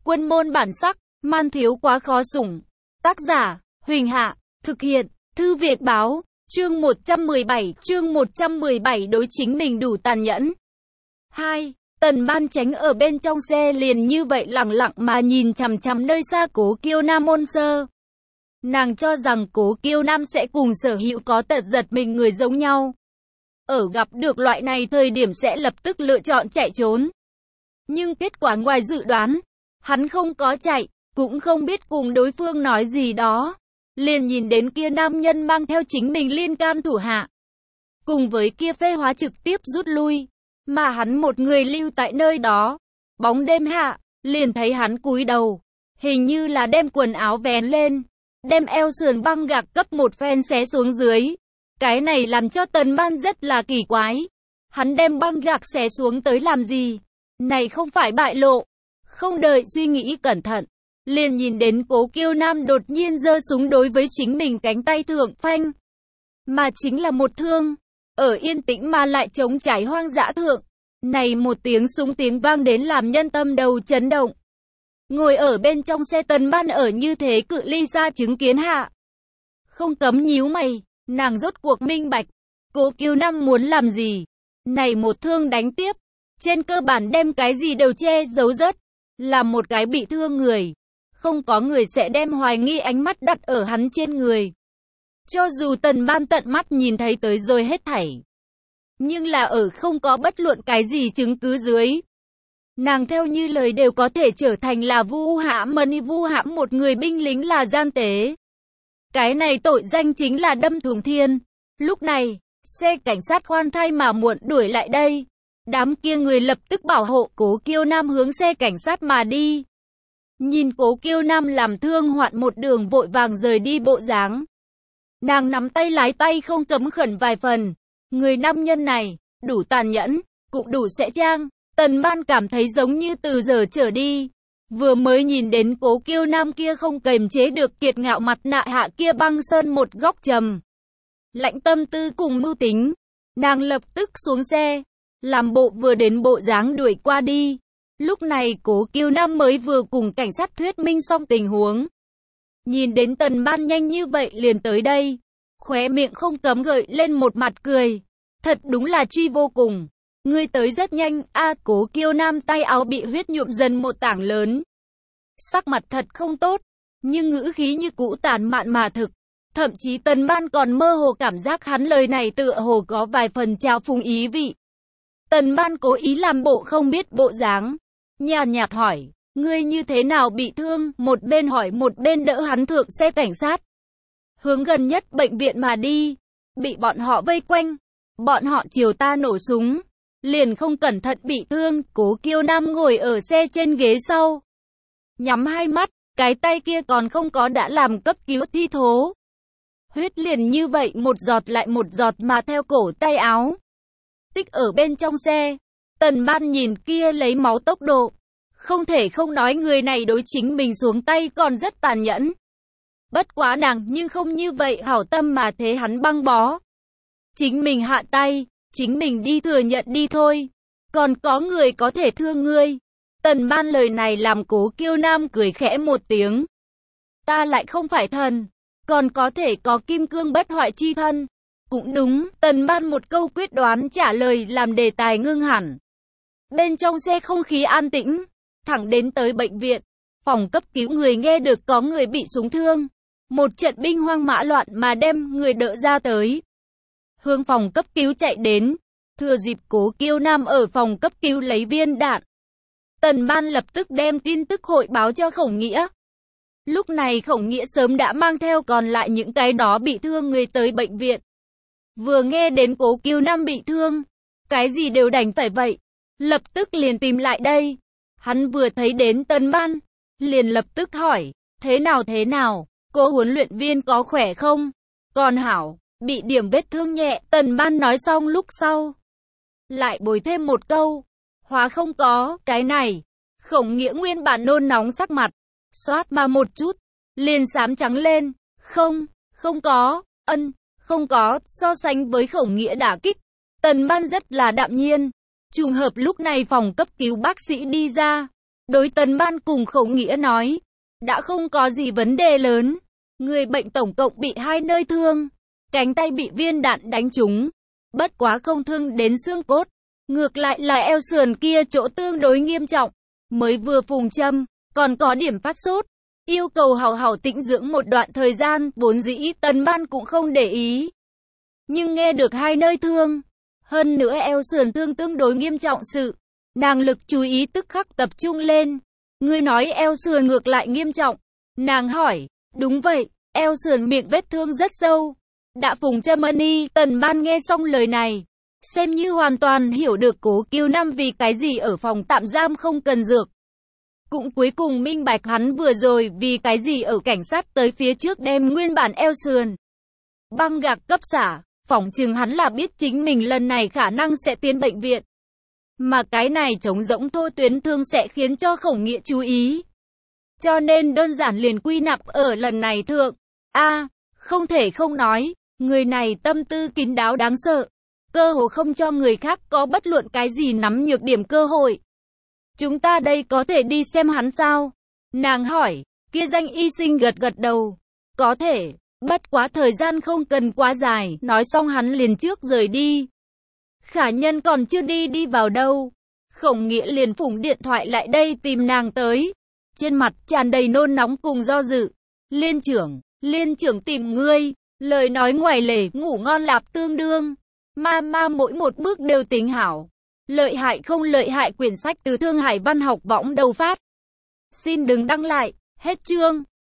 Quân môn bản sắc, man thiếu quá khó sủng. Tác giả, Huỳnh Hạ, thực hiện, Thư Việt Báo, chương 117 đối chính mình đủ tàn nhẫn. 2. Tần Ban Chánh ở bên trong xe liền như vậy lặng lặng mà nhìn chằm chằm nơi xa Cố Kiêu Nam ôn sơ. Nàng cho rằng Cố Kiêu Nam sẽ cùng Sở Hữu có tật giật mình người giống nhau. Ở gặp được loại này thời điểm sẽ lập tức lựa chọn chạy trốn. Nhưng kết quả ngoài dự đoán, hắn không có chạy, cũng không biết cùng đối phương nói gì đó. Liền nhìn đến kia nam nhân mang theo chính mình liên can thủ hạ. Cùng với kia phê hóa trực tiếp rút lui. Mà hắn một người lưu tại nơi đó. Bóng đêm hạ, liền thấy hắn cúi đầu. Hình như là đem quần áo vén lên. Đem eo sườn băng gạc cấp một phen xé xuống dưới. Cái này làm cho Tần Ban rất là kỳ quái. Hắn đem băng gạc xé xuống tới làm gì? Này không phải bại lộ. Không đợi suy nghĩ cẩn thận. Liền nhìn đến Cố Kiêu Nam đột nhiên giơ súng đối với chính mình cánh tay thượng phanh. Mà chính là một thương. Ở yên tĩnh mà lại trống trải hoang dã thượng. Này một tiếng súng tiếng vang đến làm nhân tâm đầu chấn động. Ngồi ở bên trong xe Tần Ban ở như thế cự ly xa chứng kiến hạ. Không cấm nhíu mày, nàng rốt cuộc minh bạch. Cố Kiêu Nam muốn làm gì? Này một thương đánh tiếp. Trên cơ bản đem cái gì đều che giấu rất. Là một cái bị thương người. Không có người sẽ đem hoài nghi ánh mắt đặt ở hắn trên người. Cho dù Tần Ban tận mắt nhìn thấy tới rồi hết thảy. Nhưng là ở không có bất luận cái gì chứng cứ dưới. Nàng theo như lời đều có thể trở thành là vu hãm một người binh lính là gian tế. Cái này tội danh chính là đâm thủng thiên. Lúc này, xe cảnh sát khoan thai mà muộn đuổi lại đây. Đám kia người lập tức bảo hộ Cố Kiêu Nam hướng xe cảnh sát mà đi. Nhìn Cố Kiêu Nam làm thương hoạn một đường vội vàng rời đi bộ dáng. Nàng nắm tay lái tay không cấm khẩn vài phần. Người nam nhân này, đủ tàn nhẫn, cũng đủ sẽ trang. Tần Ban cảm thấy giống như từ giờ trở đi. Vừa mới nhìn đến Cố Kiêu Nam kia không kềm chế được kiệt ngạo mặt nạ hạ kia băng sơn một góc trầm. Lạnh tâm tư cùng mưu tính. Nàng lập tức xuống xe. Làm bộ vừa đến bộ dáng đuổi qua đi. Lúc này Cố Kiêu Nam mới vừa cùng cảnh sát thuyết minh xong tình huống. Nhìn đến Tần Ban nhanh như vậy liền tới đây. Khóe miệng không cấm gợi lên một mặt cười. Thật đúng là truy vô cùng. Ngươi tới rất nhanh, Cố Kiêu Nam tay áo bị huyết nhuộm dần một tảng lớn. Sắc mặt thật không tốt, nhưng ngữ khí như cũ tàn mạn mà thực. Thậm chí Tần Ban còn mơ hồ cảm giác hắn lời này tựa hồ có vài phần trào phúng ý vị. Tần Ban cố ý làm bộ không biết bộ dáng. Nhàn nhạt hỏi, ngươi như thế nào bị thương? Một bên hỏi một bên đỡ hắn thượng xe cảnh sát. Hướng gần nhất bệnh viện mà đi. Bị bọn họ vây quanh. Bọn họ chiều ta nổ súng. Liền không cẩn thận bị thương. Cố Kiêu Nam ngồi ở xe trên ghế sau. Nhắm hai mắt. Cái tay kia còn không có đã làm cấp cứu thi thố. Huyết liền như vậy một giọt lại một giọt mà theo cổ tay áo. Tích ở bên trong xe. Tần Ban nhìn kia lấy máu tốc độ. Không thể không nói người này đối chính mình xuống tay còn rất tàn nhẫn. Bất quá nàng nhưng không như vậy hảo tâm mà thế hắn băng bó. Chính mình hạ tay, chính mình đi thừa nhận đi thôi. Còn có người có thể thương ngươi. Tần Ban lời này làm Cố Kiêu Nam cười khẽ một tiếng. Ta lại không phải thần, còn có thể có kim cương bất hoại chi thân. Cũng đúng, Tần Ban một câu quyết đoán trả lời làm đề tài ngưng hẳn. Bên trong xe không khí an tĩnh, thẳng đến tới bệnh viện. Phòng cấp cứu người nghe được có người bị súng thương. Một trận binh hoang mã loạn mà đem người đỡ ra tới. Hướng phòng cấp cứu chạy đến. Thừa dịp Cố Kiêu Nam ở phòng cấp cứu lấy viên đạn. Tần Ban lập tức đem tin tức hội báo cho Khổng Nghĩa. Lúc này Khổng Nghĩa sớm đã mang theo còn lại những cái đó bị thương người tới bệnh viện. Vừa nghe đến Cố Kiêu Nam bị thương. Cái gì đều đành phải vậy. Lập tức liền tìm lại đây. Hắn vừa thấy đến Tần Ban. Liền lập tức hỏi. Thế nào? Cô huấn luyện viên có khỏe không? Còn hảo, bị điểm vết thương nhẹ. Tần Ban nói xong lúc sau. Lại bồi thêm một câu. Hóa không có, cái này. Khổng Nghĩa nguyên bản nôn nóng sắc mặt. Xoát mà một chút. Liền xám trắng lên. Không có, không có. So sánh với Khổng Nghĩa đả kích. Tần Ban rất là đạm nhiên. Trùng hợp lúc này phòng cấp cứu bác sĩ đi ra. Đối Tần Ban cùng Khổng Nghĩa nói, đã không có gì vấn đề lớn. Người bệnh tổng cộng bị 2 nơi thương, cánh tay bị viên đạn đánh trúng, bất quá không thương đến xương cốt. Ngược lại là eo sườn kia chỗ tương đối nghiêm trọng, mới vừa phùng châm, còn có điểm phát sốt. Yêu cầu hảo hảo tĩnh dưỡng một đoạn thời gian, vốn dĩ Tần Ban cũng không để ý. Nhưng nghe được 2 nơi thương, hơn nữa eo sườn thương tương đối nghiêm trọng sự, nàng lực chú ý tức khắc tập trung lên. Ngươi nói eo sườn ngược lại nghiêm trọng. Nàng hỏi, đúng vậy, eo sườn miệng vết thương rất sâu. Đã phùng châm y, Tần Ban nghe xong lời này, xem như hoàn toàn hiểu được Cố Kiều Nam vì cái gì ở phòng tạm giam không cần dược. Cũng cuối cùng minh bạch hắn vừa rồi vì cái gì ở cảnh sát tới phía trước đem nguyên bản eo sườn băng gạc cấp xả, phỏng chừng hắn là biết chính mình lần này khả năng sẽ tiến bệnh viện. Mà cái này trống rỗng thô tuyến thương sẽ khiến cho Khổng Nghĩa chú ý. Cho nên đơn giản liền quy nạp ở lần này thượng. Không thể không nói, người này tâm tư kín đáo đáng sợ. Cơ hồ không cho người khác có bất luận cái gì nắm nhược điểm cơ hội. Chúng ta đây có thể đi xem hắn sao? Nàng hỏi, kia danh y sinh gật gật đầu. Có thể, bất quá thời gian không cần quá dài, nói xong hắn liền trước rời đi. Khả Nhân còn chưa đi vào đâu. Khổng Nghĩa liền phủng điện thoại lại đây tìm nàng tới. Trên mặt tràn đầy nôn nóng cùng do dự. Liên trưởng tìm ngươi. Lời nói ngoài lề, ngủ ngon lạp tương đương. Ma mỗi một bước đều tính hảo. Lợi hại không lợi hại, quyển sách từ Thương Hải Văn Học Võng đầu phát. Xin đừng đăng lại, hết chương.